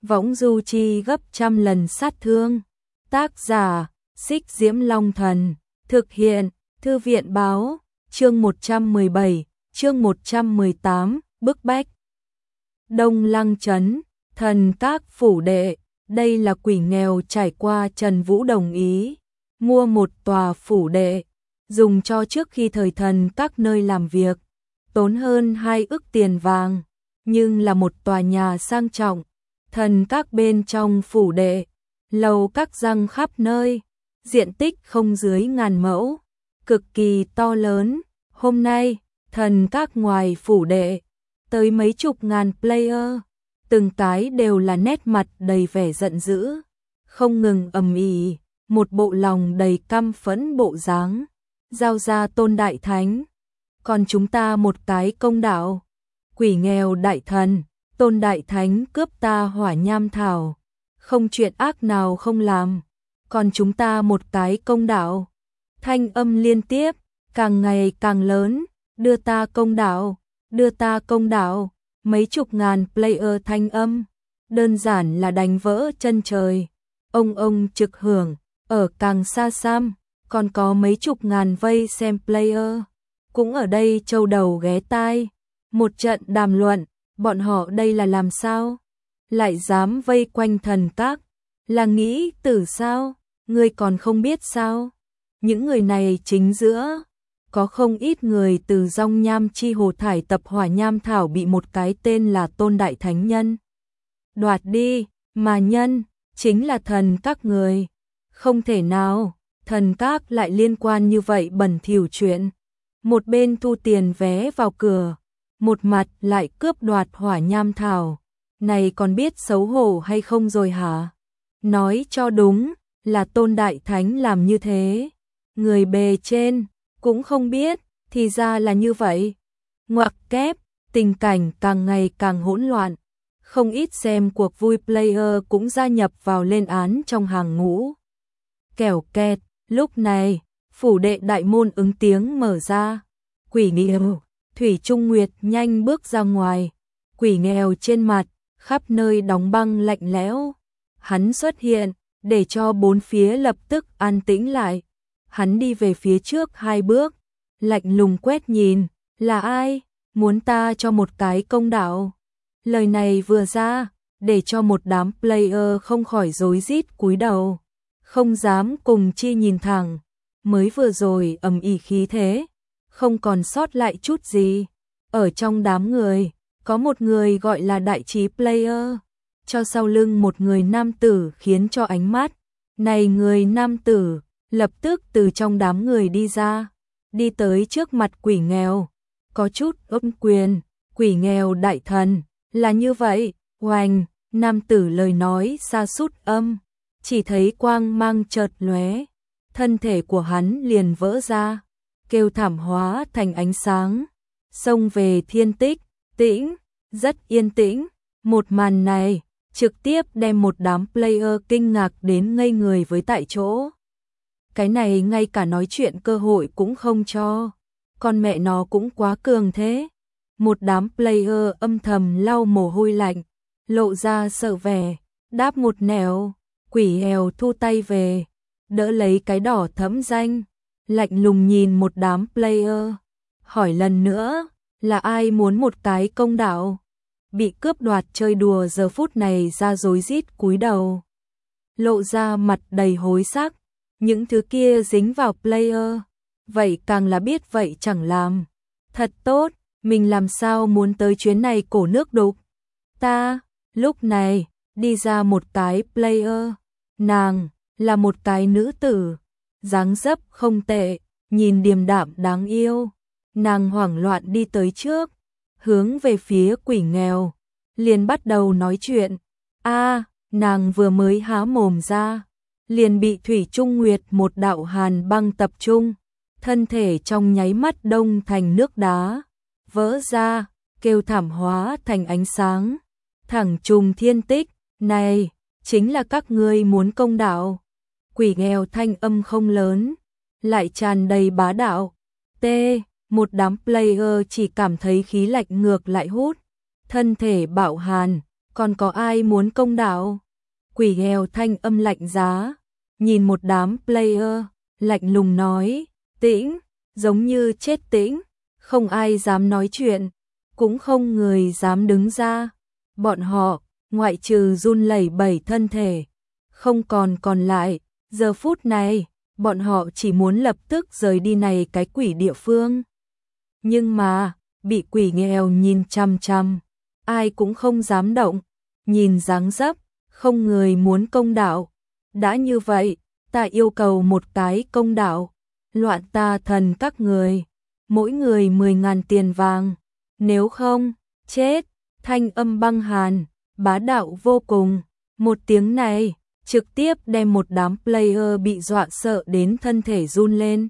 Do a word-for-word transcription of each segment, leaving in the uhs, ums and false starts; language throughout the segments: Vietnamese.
võng du chi gấp trăm lần sát thương. Tác giả, Xích Diễm Long Thần, thực hiện, Thư viện Báo, chương một trăm mười bảy, chương một trăm mười tám, bức bách. Đông Lăng Trấn, Thần Các phủ đệ, đây là quỷ nghèo trải qua Trần Vũ đồng ý, mua một tòa phủ đệ, dùng cho trước khi thời Thần Các nơi làm việc, tốn hơn hai ức tiền vàng, nhưng là một tòa nhà sang trọng. Thần Các bên trong phủ đệ, lầu các răng khắp nơi, diện tích không dưới ngàn mẫu, cực kỳ to lớn. Hôm nay, Thần Các ngoài phủ đệ, tới mấy chục ngàn player, từng cái đều là nét mặt đầy vẻ giận dữ, không ngừng ầm ĩ, một bộ lòng đầy căm phẫn bộ dáng. Giao ra Tôn Đại Thánh, còn chúng ta một cái công đạo. Quỷ nghèo đại thần, Tôn Đại Thánh cướp ta hỏa nham thảo, không chuyện ác nào không làm, còn chúng ta một cái công đạo. Thanh âm liên tiếp, càng ngày càng lớn, đưa ta công đạo, đưa ta công đạo, mấy chục ngàn player thanh âm, đơn giản là đánh vỡ chân trời. Ông ông trực hưởng, ở càng xa xăm, còn có mấy chục ngàn vây xem player, cũng ở đây châu đầu ghé tai, một trận đàm luận, bọn họ đây là làm sao? Lại dám vây quanh Thần Các, là nghĩ tử sao? Ngươi còn không biết sao? Những người này chính giữa, có không ít người từ Dòng Nham Chi Hồ thải tập hỏa nham thảo bị một cái tên là Tôn Đại Thánh nhân đoạt đi, mà nhân chính là Thần Các người. Không thể nào, Thần Các lại liên quan như vậy bẩn thỉu chuyện. Một bên thu tiền vé vào cửa, một mặt lại cướp đoạt hỏa nham thảo. Này còn biết xấu hổ hay không rồi hả? Nói cho đúng, là Tôn Đại Thánh làm như thế. Người bề trên cũng không biết, thì ra là như vậy. Ngoặc kép, tình cảnh càng ngày càng hỗn loạn. Không ít xem cuộc vui player cũng gia nhập vào lên án trong hàng ngũ. Kẻo kẹt, lúc này, phủ đệ đại môn ứng tiếng mở ra. Quỷ nghèo, Thủy Trung Nguyệt nhanh bước ra ngoài. Quỷ nghèo trên mặt, khắp nơi đóng băng lạnh lẽo. Hắn xuất hiện, để cho bốn phía lập tức an tĩnh lại. Hắn đi về phía trước hai bước, lạnh lùng quét nhìn, là ai, muốn ta cho một cái công đạo. Lời này vừa ra, để cho một đám player không khỏi rối rít cúi đầu, không dám cùng chi nhìn thẳng. Mới vừa rồi ầm ĩ khí thế, không còn sót lại chút gì. Ở trong đám người, có một người gọi là đại trí player, cho sau lưng một người nam tử khiến cho ánh mắt. Này người nam tử, lập tức từ trong đám người đi ra, đi tới trước mặt quỷ nghèo, có chút ôm quyền. Quỷ nghèo đại thần, là như vậy. Oanh, nam tử lời nói xa sút âm, chỉ thấy quang mang chợt lóe, thân thể của hắn liền vỡ ra, kêu thảm hóa thành ánh sáng, xông về thiên tích. Tĩnh, rất yên tĩnh. Một màn này trực tiếp đem một đám player kinh ngạc đến ngây người với tại chỗ. Cái này ngay cả nói chuyện cơ hội cũng không cho, con mẹ nó cũng quá cường thế. Một đám player âm thầm lau mồ hôi lạnh, lộ ra sợ vẻ, đáp một nẻo. Quỷ nghèo thu tay về, đỡ lấy cái đỏ thẫm danh, lạnh lùng nhìn một đám player, hỏi lần nữa, là ai muốn một cái công đạo? Bị cướp đoạt chơi đùa giờ phút này ra rối rít cúi đầu, lộ ra mặt đầy hối sắc. Những thứ kia dính vào player, vậy càng là biết vậy chẳng làm. Thật tốt, mình làm sao muốn tới chuyến này cổ nước đục. Ta, lúc này, đi ra một cái player, nàng là một cái nữ tử, dáng dấp không tệ, nhìn điềm đạm đáng yêu. Nàng hoảng loạn đi tới trước, hướng về phía quỷ nghèo, liền bắt đầu nói chuyện. A, nàng vừa mới há mồm ra, liền bị Thủy Trung Nguyệt một đạo hàn băng tập trung, thân thể trong nháy mắt đông thành nước đá, vỡ ra, kêu thảm hóa thành ánh sáng, thẳng trùng thiên tích. Này, chính là các ngươi muốn công đạo. Quỷ nghèo thanh âm không lớn, lại tràn đầy bá đạo. T, một đám player chỉ cảm thấy khí lạnh ngược lại hút, thân thể bạo hàn, còn có ai muốn công đạo? Quỷ nghèo thanh âm lạnh giá, nhìn một đám player, lạnh lùng nói, tĩnh, giống như chết tĩnh, không ai dám nói chuyện, cũng không người dám đứng ra. Bọn họ, ngoại trừ run lẩy bẩy thân thể, không còn còn lại, giờ phút này, bọn họ chỉ muốn lập tức rời đi này cái quỷ địa phương. Nhưng mà, bị quỷ nghèo nhìn chằm chằm, ai cũng không dám động, nhìn dáng dấp, không người muốn công đạo. Đã như vậy, ta yêu cầu một cái công đạo, loạn ta thần các người, mỗi người mười ngàn tiền vàng, nếu không, chết. Thanh âm băng hàn, bá đạo vô cùng, một tiếng này, trực tiếp đem một đám player bị dọa sợ đến thân thể run lên.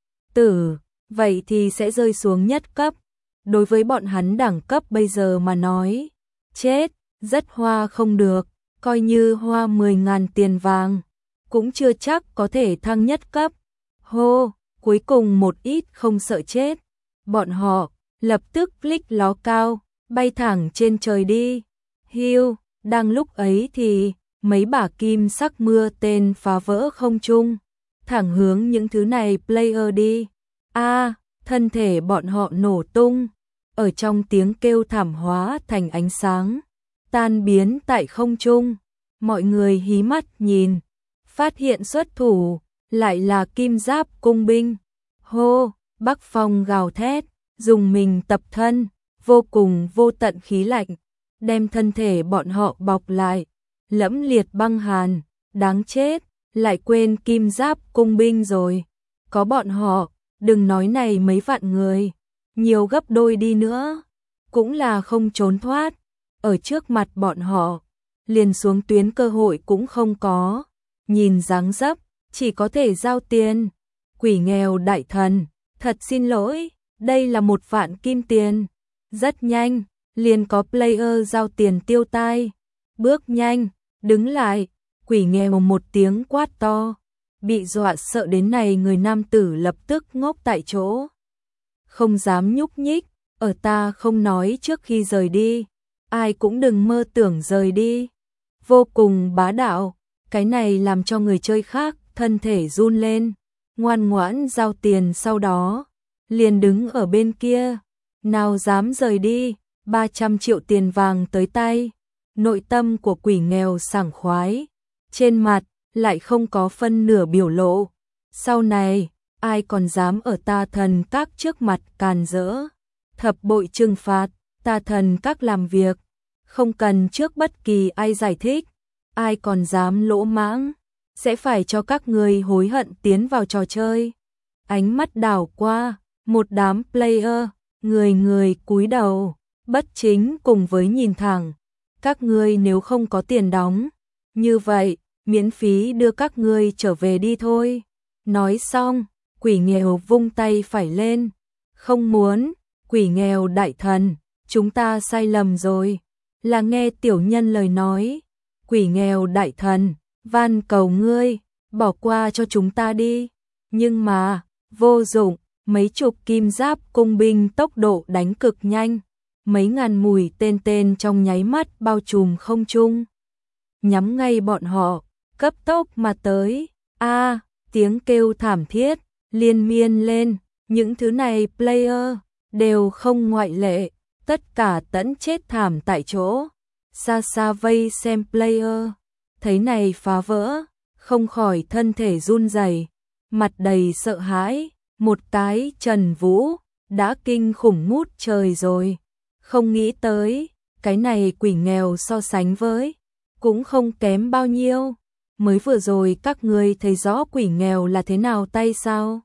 Tử, vậy thì sẽ rơi xuống nhất cấp, đối với bọn hắn đẳng cấp bây giờ mà nói, chết, rất hoa không được, coi như hoa mười ngàn tiền vàng, cũng chưa chắc có thể thăng nhất cấp. Hô, cuối cùng một ít không sợ chết, bọn họ lập tức lích ló cao, bay thẳng trên trời đi. Hiu, đang lúc ấy thì mấy bả kim sắc mưa tên phá vỡ không trung, thẳng hướng những thứ này player đi. A, thân thể bọn họ nổ tung, ở trong tiếng kêu thảm hóa thành ánh sáng, tan biến tại không trung. Mọi người hí mắt nhìn, phát hiện xuất thủ lại là kim giáp cung binh. Hô, Bắc Phong gào thét, dùng mình tập thân, vô cùng vô tận khí lạnh, đem thân thể bọn họ bọc lại, lẫm liệt băng hàn, đáng chết, lại quên kim giáp cung binh rồi. Có bọn họ, đừng nói này mấy vạn người, nhiều gấp đôi đi nữa, cũng là không trốn thoát, ở trước mặt bọn họ, liền xuống tuyến cơ hội cũng không có, nhìn dáng dấp, chỉ có thể giao tiền. Quỷ nghèo đại thần, thật xin lỗi, đây là một vạn kim tiền. Rất nhanh, liền có player giao tiền tiêu tai. Bước nhanh, đứng lại, quỷ nghèo một tiếng quát to. Bị dọa sợ đến này người nam tử lập tức ngốc tại chỗ. Không dám nhúc nhích, ở ta không nói trước khi rời đi. Ai cũng đừng mơ tưởng rời đi. Vô cùng bá đạo, cái này làm cho người chơi khác thân thể run lên. Ngoan ngoãn giao tiền sau đó, liền đứng ở bên kia. Nào dám rời đi, ba trăm triệu tiền vàng tới tay. Nội tâm của quỷ nghèo sảng khoái, trên mặt lại không có phân nửa biểu lộ. Sau này, ai còn dám ở ta thần các trước mặt càn rỡ, thập bội trừng phạt, ta thần các làm việc, không cần trước bất kỳ ai giải thích. Ai còn dám lỗ mãng, sẽ phải cho các người hối hận tiến vào trò chơi. Ánh mắt đảo qua, một đám player, người người cúi đầu, bất chính cùng với nhìn thẳng. Các ngươi nếu không có tiền đóng, như vậy, miễn phí đưa các ngươi trở về đi thôi. Nói xong, quỷ nghèo vung tay phải lên. Không muốn, quỷ nghèo đại thần, chúng ta sai lầm rồi. Là nghe tiểu nhân lời nói. Quỷ nghèo đại thần, van cầu ngươi, bỏ qua cho chúng ta đi. Nhưng mà, vô dụng, mấy chục kim giáp cung binh tốc độ đánh cực nhanh. Mấy ngàn mũi tên tên trong nháy mắt bao trùm không trung. Nhắm ngay bọn họ, cấp tốc mà tới. A, tiếng kêu thảm thiết, liên miên lên. Những thứ này player, đều không ngoại lệ. Tất cả tẫn chết thảm tại chỗ. Xa xa vây xem player, thấy này phá vỡ, không khỏi thân thể run rẩy, mặt đầy sợ hãi. Một cái Trần Vũ, đã kinh khủng ngút trời rồi. Không nghĩ tới, cái này quỷ nghèo so sánh với, cũng không kém bao nhiêu. Mới vừa rồi các ngươi thấy rõ quỷ nghèo là thế nào tay sao?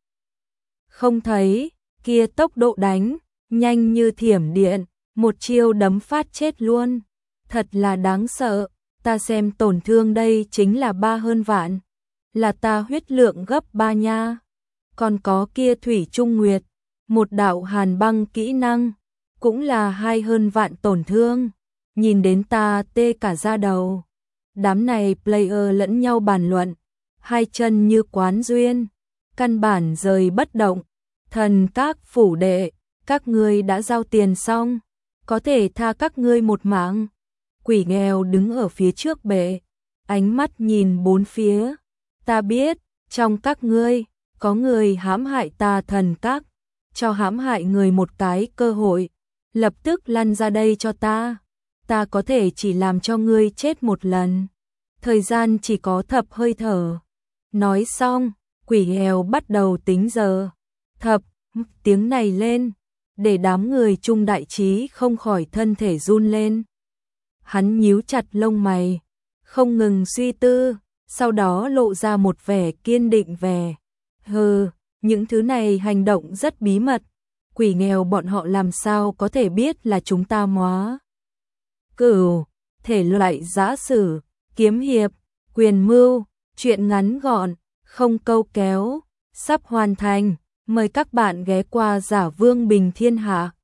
Không thấy, kia tốc độ đánh, nhanh như thiểm điện, một chiêu đấm phát chết luôn. Thật là đáng sợ, ta xem tổn thương đây chính là ba hơn vạn. Là ta huyết lượng gấp ba nha. Còn có kia Thủy Trung Nguyệt, một đạo hàn băng kỹ năng, cũng là hai hơn vạn tổn thương. Nhìn đến ta tê cả da đầu. Đám này player lẫn nhau bàn luận, hai chân như quán duyên, căn bản rời bất động. Thần các phủ đệ, các ngươi đã giao tiền xong, có thể tha các ngươi một mạng. Quỷ nghèo đứng ở phía trước bệ, ánh mắt nhìn bốn phía. Ta biết, trong các ngươi, có người hãm hại ta thần các, cho hãm hại người một cái cơ hội, lập tức lăn ra đây cho ta. Ta có thể chỉ làm cho ngươi chết một lần. Thời gian chỉ có thập hơi thở. Nói xong, quỷ nghèo bắt đầu tính giờ. Thập, tiếng này lên, để đám người trung đại trí không khỏi thân thể run lên. Hắn nhíu chặt lông mày, không ngừng suy tư, sau đó lộ ra một vẻ kiên định vẻ. Hừ, những thứ này hành động rất bí mật, quỷ nghèo bọn họ làm sao có thể biết là chúng ta móa. Cửu, thể loại giã sử, kiếm hiệp, quyền mưu, truyện ngắn gọn, không câu kéo, sắp hoàn thành. Mời các bạn ghé qua Giả Vương Bình Thiên Hạ.